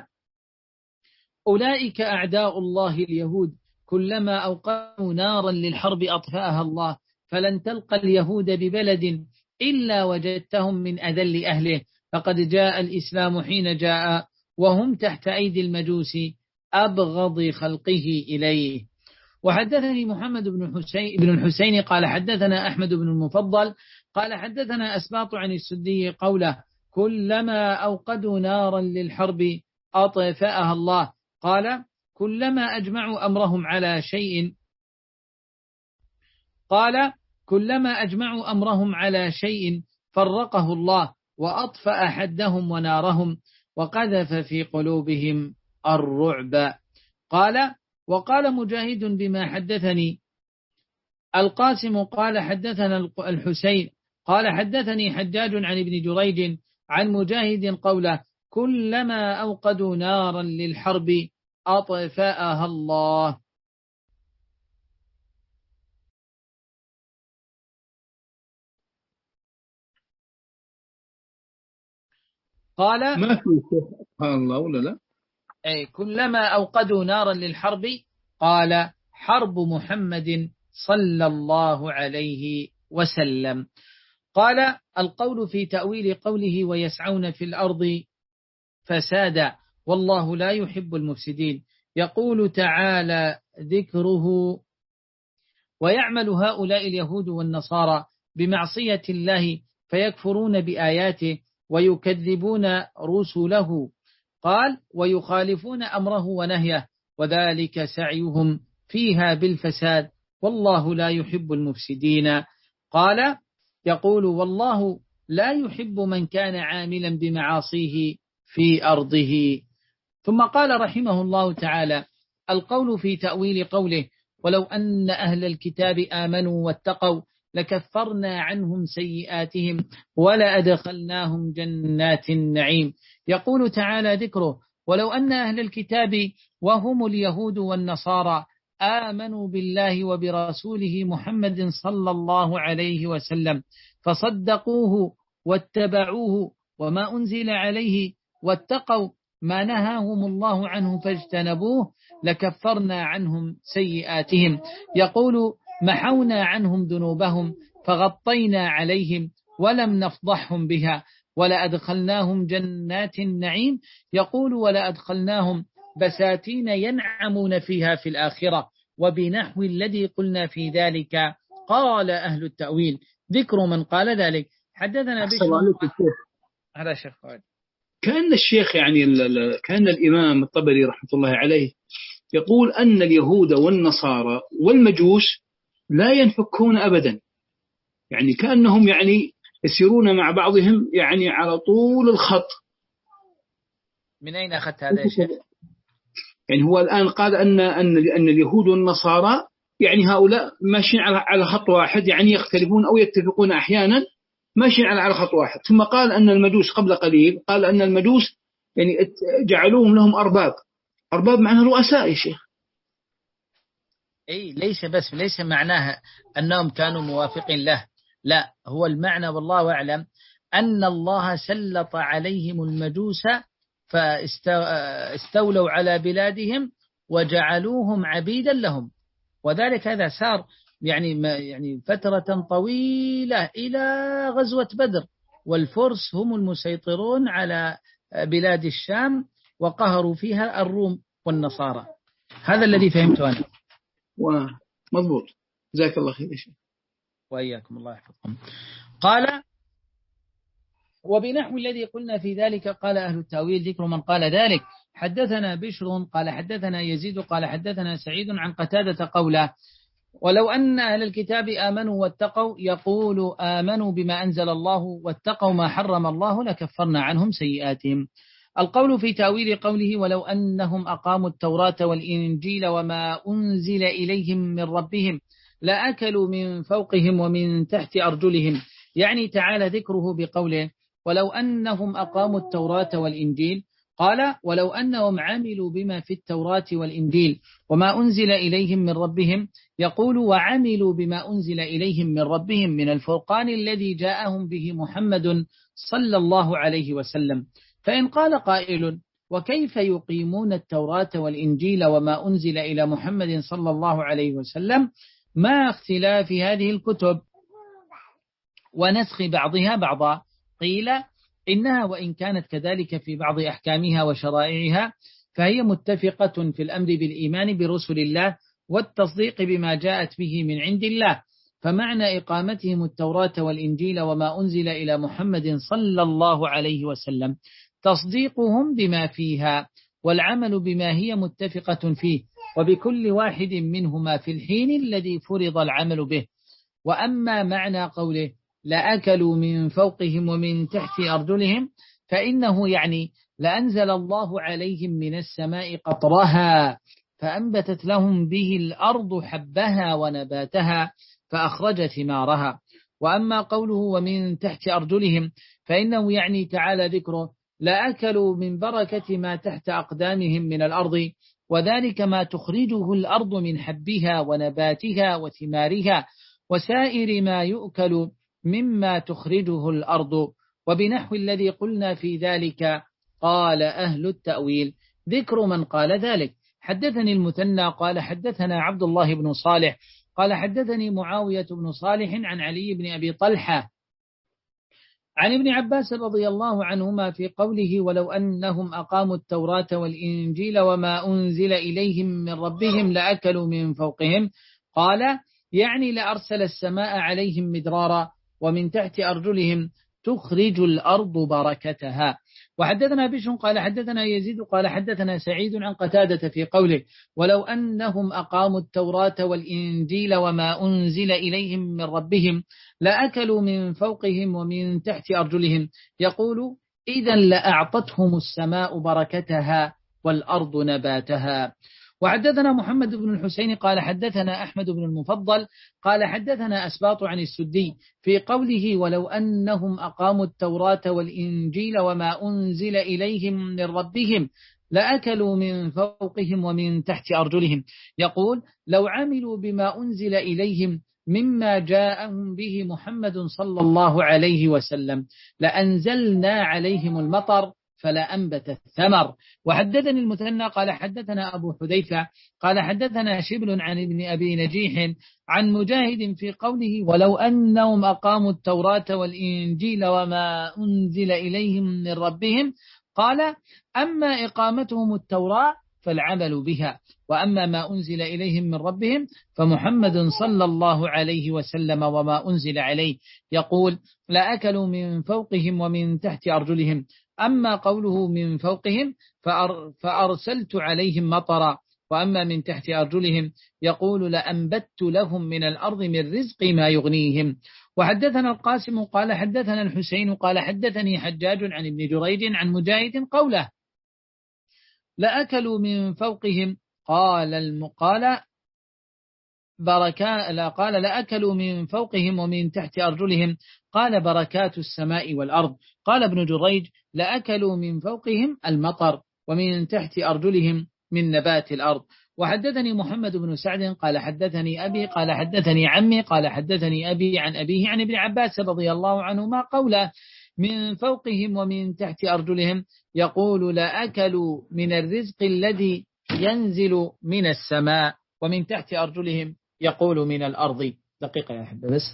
أولئك أعداء الله اليهود، كلما أوقدوا نارا للحرب أطفأها الله، فلن تلقى اليهود ببلد إلا وجدتهم من أذل أهله، فقد جاء الإسلام حين جاء وهم تحت أيدي المجوس أبغض خلقه إليه. وحدثني محمد بن حسين بن الحسين قال حدثنا أحمد بن المفضل قال حدثنا أسباط عن السدي قوله كلما أوقدوا نارا للحرب أطفأها الله، قال كلما أجمعوا أمرهم على شيء قال كلما أجمعوا أمرهم على شيء فرقه الله وأطفأ حدهم ونارهم وقذف في قلوبهم الرعب. قال وقال مجاهد بما حدثني القاسم قال حدثنا الحسين قال حدثني حجاج عن ابن جريج عن مجاهد قوله كلما أوقدوا نارا للحرب أطفأها الله. قال ما في سبحان الله ولا لا؟ أي كلما أوقدوا نارا للحرب، قال حرب محمد صلى الله عليه وسلم. قال القول في تأويل قوله ويسعون في الأرض فسادا والله لا يحب المفسدين، يقول تعالى ذكره ويعمل هؤلاء اليهود والنصارى بمعصية الله فيكفرون بآياته ويكذبون رسله، قال ويخالفون أمره ونهيه، وذلك سعيهم فيها بالفساد والله لا يحب المفسدين. قال يقول والله لا يحب من كان عاملا بمعاصيه في أرضه. ثم قال رحمه الله تعالى القول في تأويل قوله ولو أن أهل الكتاب آمنوا واتقوا لكفرنا عنهم سيئاتهم ولأدخلناهم جنات النعيم، يقول تعالى ذكره ولو أن أهل الكتاب وهم اليهود والنصارى آمنوا بالله وبرسوله محمد صلى الله عليه وسلم فصدقوه واتبعوه وما أنزل عليه واتقوا ما نهاهم الله عنه فاجتنبوه لكفرنا عنهم سيئاتهم، يقول محونا عنهم ذنوبهم فغطينا عليهم ولم نفضحهم بها ولأدخلناهم جنات النعيم، يقول ولأدخلناهم بساتين ينعمون فيها في الآخرة، وبنحو الذي قلنا في ذلك قال أهل التأويل ذكر من قال ذلك. حدثنا بشر على شيخ خالد كأن الشيخ يعني كأن الإمام الطبري رحمة الله عليه يقول أن اليهود والنصارى والمجوس لا ينفكون أبدا، يعني كأنهم يعني يسيرون مع بعضهم يعني على طول الخط. من أين أخذت هذا يا شيخ؟ يعني هو الآن قال أن أن أن اليهود والنصارى يعني هؤلاء ماشيين على على خط واحد، يعني يختلفون أو يتفقون أحيانا ماشيين على على خط واحد. ثم قال أن المجوس قبل قليل قال أن المجوس يعني جعلوهم لهم أرباب، أرباب معناها رؤساء يا شيخ. أي ليس بس ليس معناها أنهم كانوا موافقين له، لا، هو المعنى والله أعلم أن الله سلط عليهم المجوس فاستولوا على بلادهم وجعلوهم عبيدا لهم، وذلك هذا صار يعني يعني فترة طويلة إلى غزوة بدر، والفرس هم المسيطرون على بلاد الشام وقهروا فيها الروم والنصارى. هذا الذي فهمته أنا. ومضبوط، جزاك الله خير. وإياكم، الله يحفظكم. قال وبنحو الذي قلنا في ذلك قال أهل التأويل ذكر من قال ذلك. حدثنا بشر قال حدثنا يزيد قال حدثنا سعيد عن قتادة قوله ولو أن أهل الكتاب آمنوا واتقوا، يقول آمنوا بما أنزل الله واتقوا ما حرم الله لكفرنا عنهم سيئاتهم. القول في تأويل قوله ولو أنهم أقاموا التوراة والإنجيل وما أنزل إليهم من ربهم لأكلوا من فوقهم ومن تحت أرجلهم، يعني تعالى ذكره بقوله ولو أنهم أقاموا التوراة والإنجيل، قال ولو أنهم عملوا بما في التوراة والإنجيل وما أنزل إليهم من ربهم، يقول وعملوا بما أنزل إليهم من ربهم من الفرقان الذي جاءهم به محمد صلى الله عليه وسلم. فإن قال قائل وكيف يقيمون التوراة والإنجيل وما أنزل إلى محمد صلى الله عليه وسلم مع اختلاف هذه الكتب ونسخ بعضها بعضا؟ قيل إنها وإن كانت كذلك في بعض أحكامها وشرائعها فهي متفقة في الأمر بالإيمان برسل الله والتصديق بما جاءت به من عند الله، فمعنى إقامتهم التوراة والإنجيل وما أنزل إلى محمد صلى الله عليه وسلم تصديقهم بما فيها والعمل بما هي متفقة فيه، وبكل واحد منهما في الحين الذي فرض العمل به. وأما معنى قوله لأكلوا من فوقهم ومن تحت أرجلهم فإنه يعني لأنزل الله عليهم من السماء قطرها فأنبتت لهم به الأرض حبها ونباتها فأخرج ثمارها. وأما قوله ومن تحت أرجلهم فإنه يعني تعالى ذكره لأكلوا من بركة ما تحت أقدامهم من الأرض، وذلك ما تخرجه الأرض من حبها ونباتها وثمارها وسائر ما يؤكل مما تخرجه الأرض. وبنحو الذي قلنا في ذلك قال أهل التأويل ذكر من قال ذلك. حدثني المثنى قال حدثنا عبد الله بن صالح قال حدثني معاوية بن صالح عن علي بن أبي طلحة عن ابن عباس رضي الله عنهما في قوله ولو أنهم أقاموا التوراة والإنجيل وما أنزل إليهم من ربهم لأكلوا من فوقهم، قال يعني لأرسل السماء عليهم مدرارا ومن تحت أرجلهم تخرج الأرض بركتها. وحدثنا بشر قال حدثنا يزيد قال حدثنا سعيد عن قتادة في قوله ولو أنهم أقاموا التوراة والإنجيل وما أنزل إليهم من ربهم لأكلوا من فوقهم ومن تحت أرجلهم، يقول إذن لأعطتهم السماء بركتها والأرض نباتها. وحدثنا محمد بن الحسين قال حدثنا أحمد بن المفضل قال حدثنا أسباط عن السدي في قوله ولو أنهم أقاموا التوراة والإنجيل وما أنزل إليهم من ربهم لأكلوا من فوقهم ومن تحت أرجلهم، يقول لو عملوا بما أنزل إليهم مما جاءهم به محمد صلى الله عليه وسلم لأنزلنا عليهم المطر فلا أنبت الثمر. وحدثني المثنى قال حدثنا أبو حذيفة قال حدثنا شبل عن ابن أبي نجيح عن مجاهد في قوله ولو أنهم أقاموا التوراة والإنجيل وما أنزل إليهم من ربهم، قال أما إقامتهم التوراة فالعمل بها، وأما ما أنزل إليهم من ربهم فمحمد صلى الله عليه وسلم وما أنزل عليه، يقول لأكلوا من فوقهم ومن تحت أرجلهم. أما قوله من فوقهم فأر فأرسلت عليهم مطرا، وأما من تحت أرجلهم يقول لأنبت لهم من الأرض من رزق ما يغنيهم. وحدثنا القاسم قال حدثنا الحسين قال حدثني حجاج عن ابن جريج عن مجاهد قوله لأكلوا من فوقهم، قال المقال بركات لا قال لأكلوا من فوقهم ومن تحت أرجلهم، قال بركات السماء والأرض. قال ابن جريج لأكلوا من فوقهم المطر ومن تحت أرجلهم من نبات الأرض. وحدثني محمد بن سعد قال حدثني أبي قال حدثني عمي قال حدثني أبي عن أبيه عن ابن عباس رضي الله عنهما قوله من فوقهم ومن تحت أرجلهم يقول لأكلوا من الرزق الذي ينزل من السماء ومن تحت أرجلهم يقول من الأرض. دقيقة يا أحبة بس.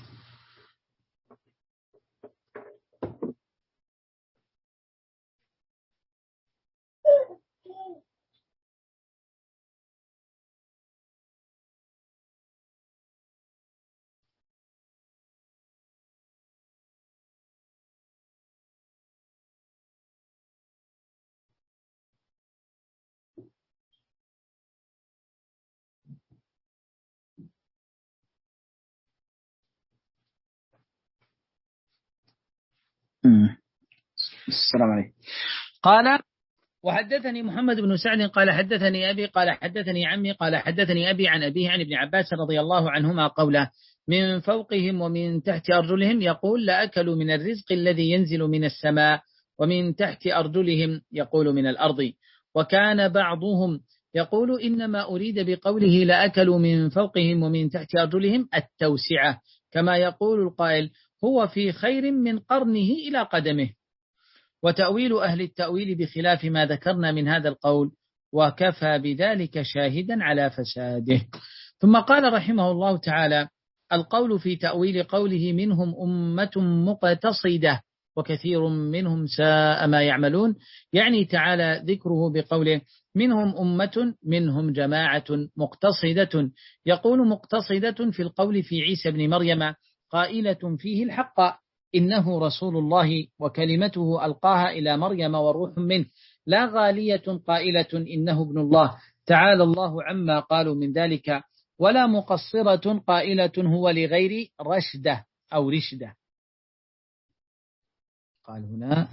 السلام عليكم. قال وحدثني محمد بن سعد قال حدثني أبي قال حدثني عمي قال حدثني أبي عن أبيه عن ابن عباس رضي الله عنهما قوله من فوقهم ومن تحت أرجلهم يقول لأكلوا من الرزق الذي ينزل من السماء ومن تحت أرجلهم يقول من الأرض. وكان بعضهم يقول إنما أريد بقوله لأكلوا من فوقهم ومن تحت أرجلهم التوسعة، كما يقول القائل هو في خير من قرنه إلى قدمه. وتأويل أهل التأويل بخلاف ما ذكرنا من هذا القول، وكفى بذلك شاهدا على فساده. ثم قال رحمه الله تعالى القول في تأويل قوله منهم أمة مقتصدة وكثير منهم ساء ما يعملون، يعني تعالى ذكره بقوله منهم أمة منهم جماعة مقتصدة، يقول مقتصدة في القول في عيسى بن مريم قائلة فيه الحق إنه رسول الله وكلمته ألقاها إلى مريم وروح منه، لا غالية قائلة إنه ابن الله تعالى الله عما قالوا من ذلك، ولا مقصرة قائلة هو لغير رشدة أو رشدة. قال هنا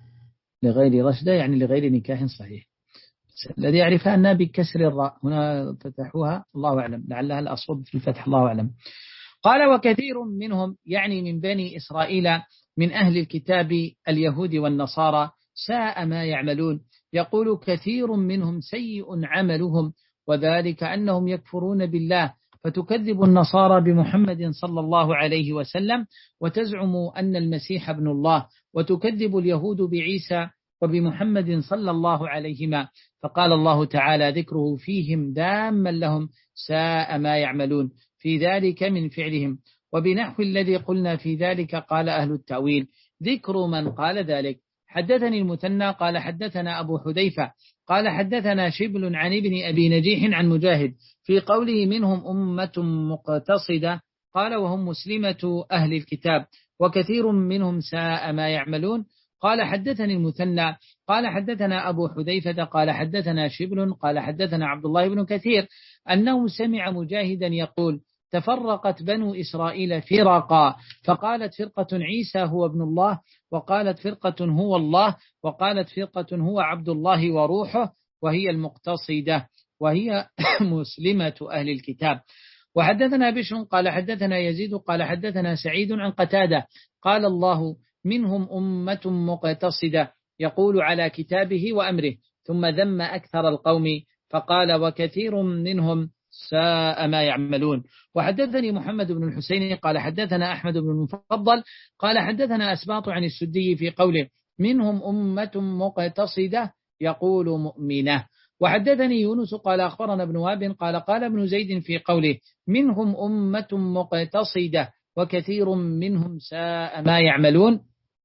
لغير رشدة يعني لغير نكاح صحيح، الذي يعرفها أنها بكسر الراء، هنا فتحوها الله أعلم، لعلها الأصوب في الفتح الله أعلم. قال وكثير منهم يعني من بني إسرائيل من أهل الكتاب اليهود والنصارى ساء ما يعملون، يقول كثير منهم سيء عملهم، وذلك أنهم يكفرون بالله، فتكذب النصارى بمحمد صلى الله عليه وسلم وتزعم أن المسيح ابن الله، وتكذب اليهود بعيسى وبمحمد صلى الله عليهما، فقال الله تعالى ذكره فيهم داما لهم ساء ما يعملون في ذلك من فعلهم. وبنحو الذي قلنا في ذلك قال أهل التأويل ذكر من قال ذلك. حدثني المثنى قال حدثنا أبو حذيفة قال حدثنا شبل عن ابن أبي نجيح عن مجاهد في قوله منهم أمة مقتصدة، قال وهم مسلمة أهل الكتاب وكثير منهم ساء ما يعملون. قال حدثني المثنى قال حدثنا أبو حذيفة قال حدثنا شبل قال حدثنا عبد الله بن كثير أنه سمع مجاهدا يقول تفرقت بنو إسرائيل فرقا، فقالت فرقة عيسى هو ابن الله، وقالت فرقة هو الله، وقالت فرقة هو عبد الله وروحه، وهي المقتصدة وهي مسلمة أهل الكتاب. وحدثنا بشر قال حدثنا يزيد قال حدثنا سعيد عن قتادة قال الله منهم أمة مقتصدة يقول على كتابه وأمره، ثم ذم أكثر القوم فقال وكثير منهم ساء ما يعملون. وحدثني محمد بن الحسين قال حدثنا أحمد بن المفضل قال حدثنا أسباط عن السدي في قوله منهم أمة مقتصدة يقول مؤمنة. وحدثني يونس قال أخبرنا ابن وهب قال قال ابن زيد في قوله منهم أمة مقتصدة وكثير منهم ساء ما يعملون،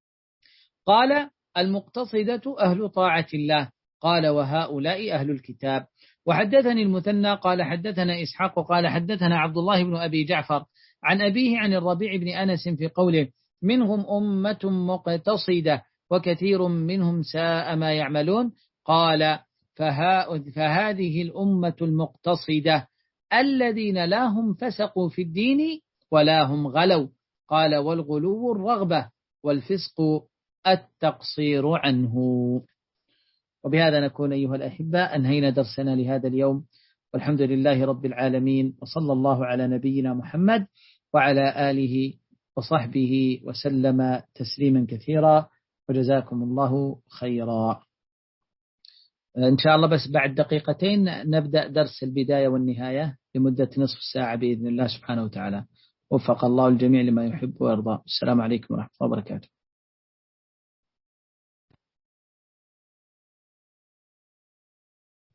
قال المقتصدة أهل طاعة الله، قال وهؤلاء أهل الكتاب. وحدثني المثنى قال حدثنا إسحاق قال حدثنا عبد الله بن أبي جعفر عن أبيه عن الربيع بن أنس في قوله منهم أمة مقتصدة وكثير منهم ساء ما يعملون، قال فها فهذه الأمة المقتصدة الذين لا هم فسقوا في الدين ولا هم غلوا، قال والغلو الرغبة والفسق التقصير عنه. وبهذا نكون أيها الأحبة أنهينا درسنا لهذا اليوم، والحمد لله رب العالمين، وصلى الله على نبينا محمد وعلى آله وصحبه وسلم تسليما كثيرا، وجزاكم الله خيرا. إن شاء الله بس بعد دقيقتين نبدأ درس البداية والنهاية لمدة نصف ساعة بإذن الله سبحانه وتعالى. وفق الله الجميع لما يحب ويرضى. السلام عليكم ورحمة الله وبركاته.